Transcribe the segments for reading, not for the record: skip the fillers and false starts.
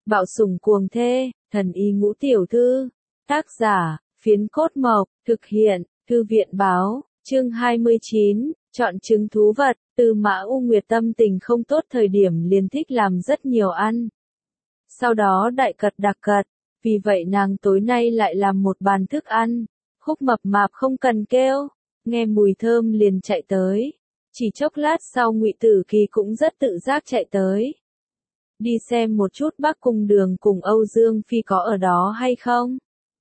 Bạo sủng cuồng thê, thần y ngũ tiểu thư. Tác giả, Phiến Cốt Mộc, thực hiện, Thư viện báo, chương 29, chọn trứng thú vật. Tư Mã U Nguyệt tâm tình không tốt thời điểm liền thích làm rất nhiều ăn. Sau đó đại cật đặc cật, vì vậy nàng tối nay lại làm một bàn thức ăn. Khúc Mập Mạp không cần kêu, nghe mùi thơm liền chạy tới. Chỉ chốc lát sau Ngụy Tử Kỳ cũng rất tự giác chạy tới. Đi xem một chút Bắc Cung Đường cùng Âu Dương Phi có ở đó hay không?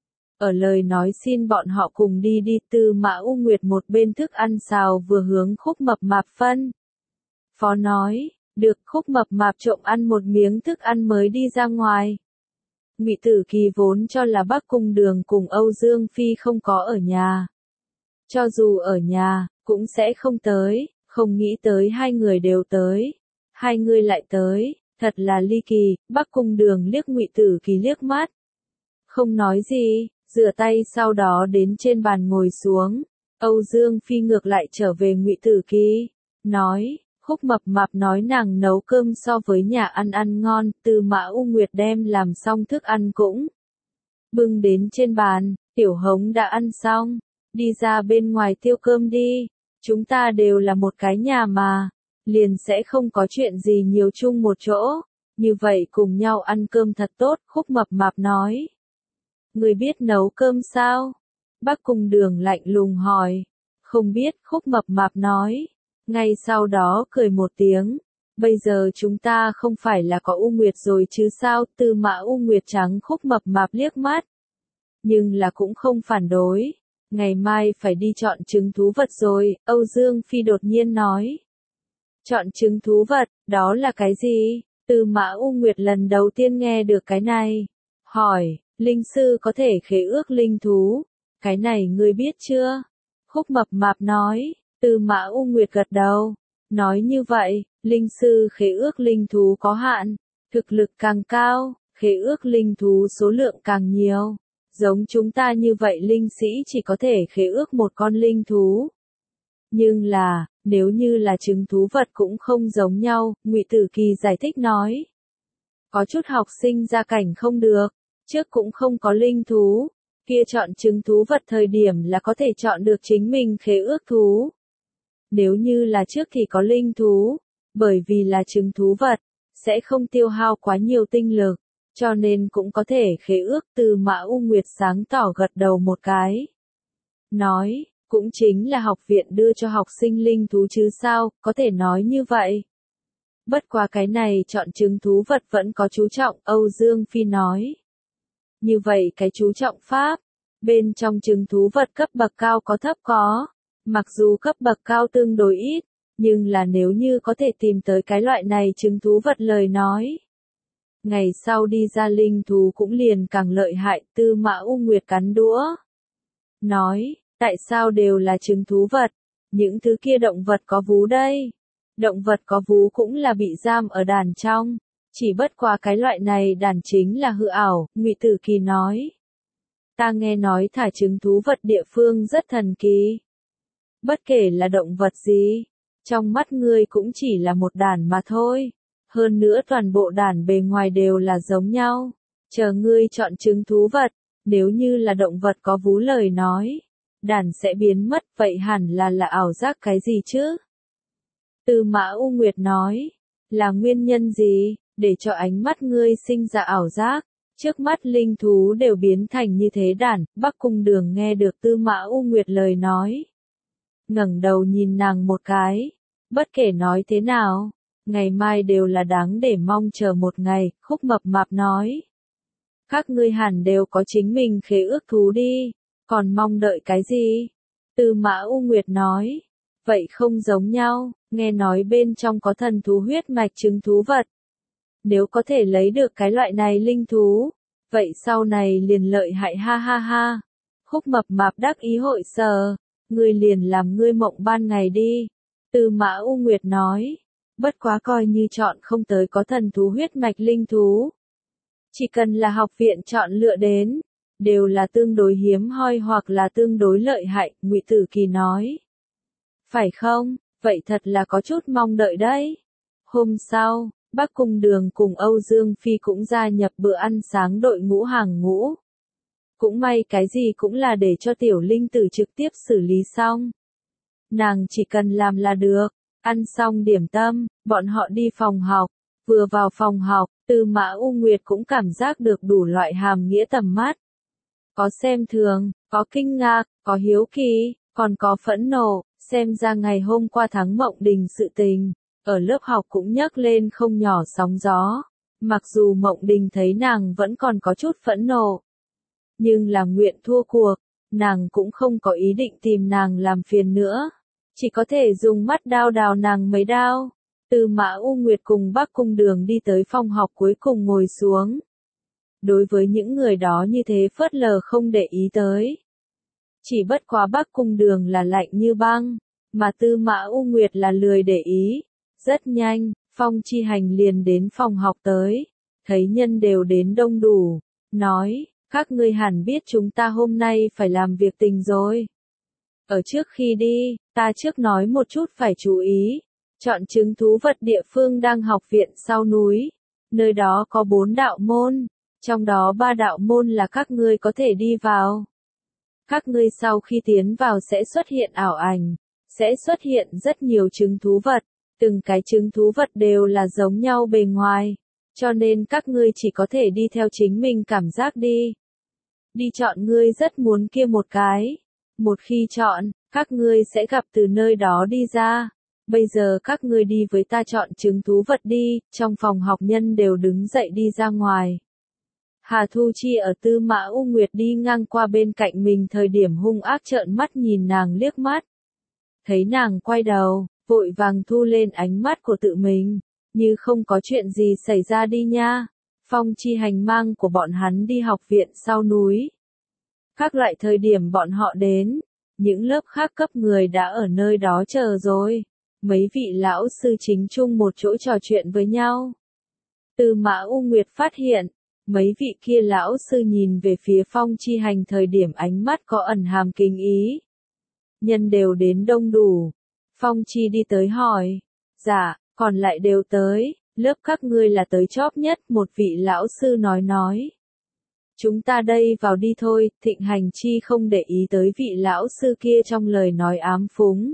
Ở lời nói xin bọn họ cùng đi đi. Tư Mã U Nguyệt một bên thức ăn xào vừa hướng Khúc Mập Mạp phân phó nói, được. Khúc Mập Mạp trộm ăn một miếng thức ăn mới đi ra ngoài. Ngụy Tử Kỳ vốn cho là Bắc Cung Đường cùng Âu Dương Phi không có ở nhà. Cho dù ở nhà, cũng sẽ không tới, không nghĩ tới hai người đều tới. Hai người lại tới, thật là ly kỳ. Bắc Cung Đường liếc Ngụy Tử Kỳ liếc mắt. Không nói gì, rửa tay sau đó đến trên bàn ngồi xuống. Âu Dương Phi ngược lại trở về Ngụy Tử Kỳ, nói, Khúc Mập Mạp nói nàng nấu cơm so với nhà ăn ngon. Tư Mã U Nguyệt đem làm xong thức ăn cũng bưng đến trên bàn. Tiểu Hống đã ăn xong, đi ra bên ngoài tiêu cơm đi, chúng ta đều là một cái nhà mà, liền sẽ không có chuyện gì nhiều chung một chỗ, như vậy cùng nhau ăn cơm thật tốt. Khúc Mập Mạp nói, người biết nấu cơm sao? Bắc Cung Đường lạnh lùng hỏi. Không biết. Khúc Mập Mạp nói. Ngay sau đó cười một tiếng. Bây giờ chúng ta không phải là có U Nguyệt rồi chứ sao? Tư Mã U Nguyệt trắng Khúc Mập Mạp liếc mắt, nhưng là cũng không phản đối. Ngày mai phải đi chọn trứng thú vật rồi. Âu Dương Phi đột nhiên nói. Chọn trứng thú vật, đó là cái gì? Tư Mã U Nguyệt lần đầu tiên nghe được cái này. Hỏi, linh sư có thể khế ước linh thú, cái này ngươi biết chưa? Khúc Mập Mạp nói. Tư Mã U Nguyệt gật đầu, nói như vậy, linh sư khế ước linh thú có hạn, thực lực càng cao, khế ước linh thú số lượng càng nhiều. Giống chúng ta như vậy linh sĩ chỉ có thể khế ước một con linh thú. Nhưng là, nếu như là trứng thú vật cũng không giống nhau. Ngụy Tử Kỳ giải thích nói. Có chút học sinh gia cảnh không được, trước cũng không có linh thú, kia chọn trứng thú vật thời điểm là có thể chọn được chính mình khế ước thú. Nếu như là trước thì có linh thú, bởi vì là trứng thú vật, sẽ không tiêu hao quá nhiều tinh lực, cho nên cũng có thể khế ước. Tư Mã U Nguyệt sáng tỏ gật đầu một cái. Nói, cũng chính là học viện đưa cho học sinh linh thú chứ sao, có thể nói như vậy. Bất quá cái này chọn trứng thú vật vẫn có chú trọng. Âu Dương Phi nói. Như vậy cái chú trọng pháp, bên trong trứng thú vật cấp bậc cao có thấp có. Mặc dù cấp bậc cao tương đối ít, nhưng là nếu như có thể tìm tới cái loại này trứng thú vật lời nói, ngày sau đi ra linh thú cũng liền càng lợi hại. Tư Mã U Nguyệt cắn đũa. Nói, tại sao đều là trứng thú vật? Những thứ kia động vật có vú đây. Động vật có vú cũng là bị giam ở đàn trong. Chỉ bất qua cái loại này đàn chính là hư ảo. Ngụy Tử Kỳ nói. Ta nghe nói thả trứng thú vật địa phương rất thần kỳ. Bất kể là động vật gì, trong mắt ngươi cũng chỉ là một đàn mà thôi. Hơn nữa toàn bộ đàn bề ngoài đều là giống nhau. Chờ ngươi chọn trứng thú vật, nếu như là động vật có vú lời nói, đàn sẽ biến mất. Vậy hẳn là ảo giác cái gì chứ? Tư Mã U Nguyệt nói. Là nguyên nhân gì, để cho ánh mắt ngươi sinh ra ảo giác? Trước mắt linh thú đều biến thành như thế đàn. Bắc Cung Đường nghe được Tư Mã U Nguyệt lời nói, ngẩng đầu nhìn nàng một cái. Bất kể nói thế nào, ngày mai đều là đáng để mong chờ một ngày. Khúc Mập Mạp nói. Các ngươi hẳn đều có chính mình khế ước thú đi, còn mong đợi cái gì? Tư Mã U Nguyệt nói. Vậy không giống nhau, nghe nói bên trong có thần thú huyết mạch trứng thú vật. Nếu có thể lấy được cái loại này linh thú, vậy sau này liền lợi hại ha ha ha. Khúc Mập Mạp đắc ý hội sờ. Ngươi liền làm ngươi mộng ban ngày đi. Tư Mã U Nguyệt nói. Bất quá coi như chọn không tới có thần thú huyết mạch linh thú, chỉ cần là học viện chọn lựa đến, đều là tương đối hiếm hoi hoặc là tương đối lợi hại. Ngụy Tử Kỳ nói. Phải không? Vậy thật là có chút mong đợi đấy. Hôm sau, Bắc Cung Đường cùng Âu Dương Phi cũng gia nhập bữa ăn sáng đội ngũ hàng ngũ. Cũng may cái gì cũng là để cho tiểu linh tử trực tiếp xử lý xong. Nàng chỉ cần làm là được. Ăn xong điểm tâm, bọn họ đi phòng học. Vừa vào phòng học, Tư Mã U Nguyệt cũng cảm giác được đủ loại hàm nghĩa tầm mắt. Có xem thường, có kinh ngạc, có hiếu kỳ, còn có phẫn nộ, xem ra ngày hôm qua thắng Mộng Đình sự tình, ở lớp học cũng nhấc lên không nhỏ sóng gió. Mặc dù Mộng Đình thấy nàng vẫn còn có chút phẫn nộ, nhưng là nguyện thua cuộc, nàng cũng không có ý định tìm nàng làm phiền nữa, chỉ có thể dùng mắt đao đào nàng mấy đao. Tư Mã U Nguyệt cùng Bắc Cung Đường đi tới phòng học cuối cùng ngồi xuống. Đối với những người đó như thế phớt lờ không để ý tới. Chỉ bất quá Bắc Cung Đường là lạnh như băng, mà Tư Mã U Nguyệt là lười để ý. Rất nhanh, Phong Chi Hành liền đến phòng học tới, thấy nhân đều đến đông đủ, nói, các ngươi hẳn biết chúng ta hôm nay phải làm việc tình rồi. Ở trước khi đi, ta trước nói một chút phải chú ý. Chọn chứng thú vật địa phương đang học viện sau núi. Nơi đó có 4 đạo môn. Trong đó 3 đạo môn là các ngươi có thể đi vào. Các ngươi sau khi tiến vào sẽ xuất hiện ảo ảnh. Sẽ xuất hiện rất nhiều chứng thú vật. Từng cái chứng thú vật đều là giống nhau bề ngoài. Cho nên các ngươi chỉ có thể đi theo chính mình cảm giác đi. Đi chọn ngươi rất muốn kia một cái. Một khi chọn, các ngươi sẽ gặp từ nơi đó đi ra. Bây giờ các ngươi đi với ta chọn chứng thú vật đi, trong phòng học nhân đều đứng dậy đi ra ngoài. Hà Thu Chi ở Tư Mã U Nguyệt đi ngang qua bên cạnh mình thời điểm hung ác trợn mắt nhìn nàng liếc mắt. Thấy nàng quay đầu, vội vàng thu lên ánh mắt của tự mình, như không có chuyện gì xảy ra đi nha. Phong Chi Hành mang của bọn hắn đi học viện sau núi. Các loại thời điểm bọn họ đến, những lớp khác cấp người đã ở nơi đó chờ rồi. Mấy vị lão sư chính chung một chỗ trò chuyện với nhau. Tư Mã U Nguyệt phát hiện, mấy vị kia lão sư nhìn về phía Phong Chi Hành thời điểm ánh mắt có ẩn hàm kinh ý. Nhân đều đến đông đủ. Phong Chi đi tới hỏi. Dạ, còn lại đều tới, lớp các ngươi là tới chóp nhất, một vị lão sư nói. Chúng ta đây vào đi thôi, Thịnh Hành Chi không để ý tới vị lão sư kia trong lời nói ám phúng.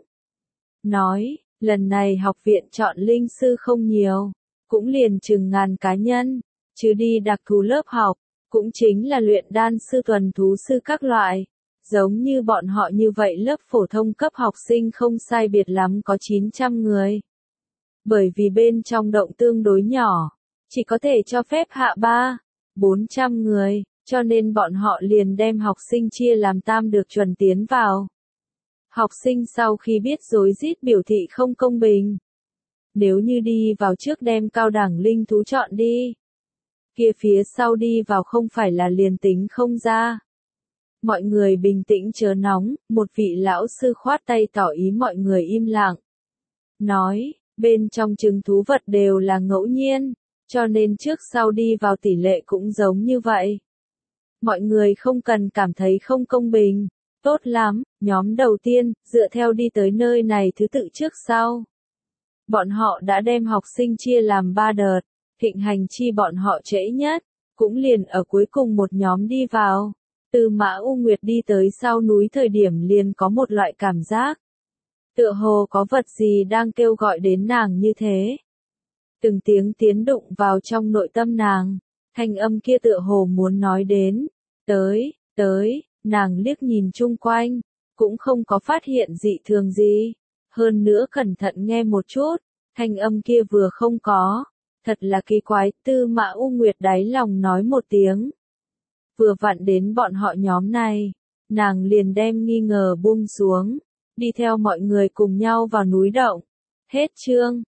Nói, lần này học viện chọn linh sư không nhiều, cũng liền chừng ngàn cá nhân, chứ đi đặc thù lớp học, cũng chính là luyện đan sư tuần thú sư các loại. Giống như bọn họ như vậy lớp phổ thông cấp học sinh không sai biệt lắm có 900 người. Bởi vì bên trong động tương đối nhỏ, chỉ có thể cho phép hạ 400 người, cho nên bọn họ liền đem học sinh chia làm tam được chuẩn tiến vào. Học sinh sau khi biết rối rít biểu thị không công bình. Nếu như đi vào trước đem cao đẳng linh thú chọn đi, kia phía sau đi vào không phải là liền tính không ra. Mọi người bình tĩnh chớ nóng, một vị lão sư khoát tay tỏ ý mọi người im lặng. Nói, bên trong chứng thú vật đều là ngẫu nhiên, cho nên trước sau đi vào tỷ lệ cũng giống như vậy. Mọi người không cần cảm thấy không công bình. Tốt lắm, nhóm đầu tiên, dựa theo đi tới nơi này thứ tự trước sau. Bọn họ đã đem học sinh chia làm 3 đợt, Thịnh Hành Chi bọn họ trễ nhất, cũng liền ở cuối cùng một nhóm đi vào. Tư Mã U Nguyệt đi tới sau núi thời điểm liền có một loại cảm giác. Tựa hồ có vật gì đang kêu gọi đến nàng như thế. Từng tiếng tiến đụng vào trong nội tâm nàng, thanh âm kia tựa hồ muốn nói đến. Tới. Nàng liếc nhìn chung quanh, cũng không có phát hiện dị thường gì. Hơn nữa cẩn thận nghe một chút, thanh âm kia vừa không có. Thật là kỳ quái, Tư Mã U Nguyệt đáy lòng nói một tiếng. Vừa vặn đến bọn họ nhóm này, nàng liền đem nghi ngờ buông xuống, đi theo mọi người cùng nhau vào núi động. Hết chương.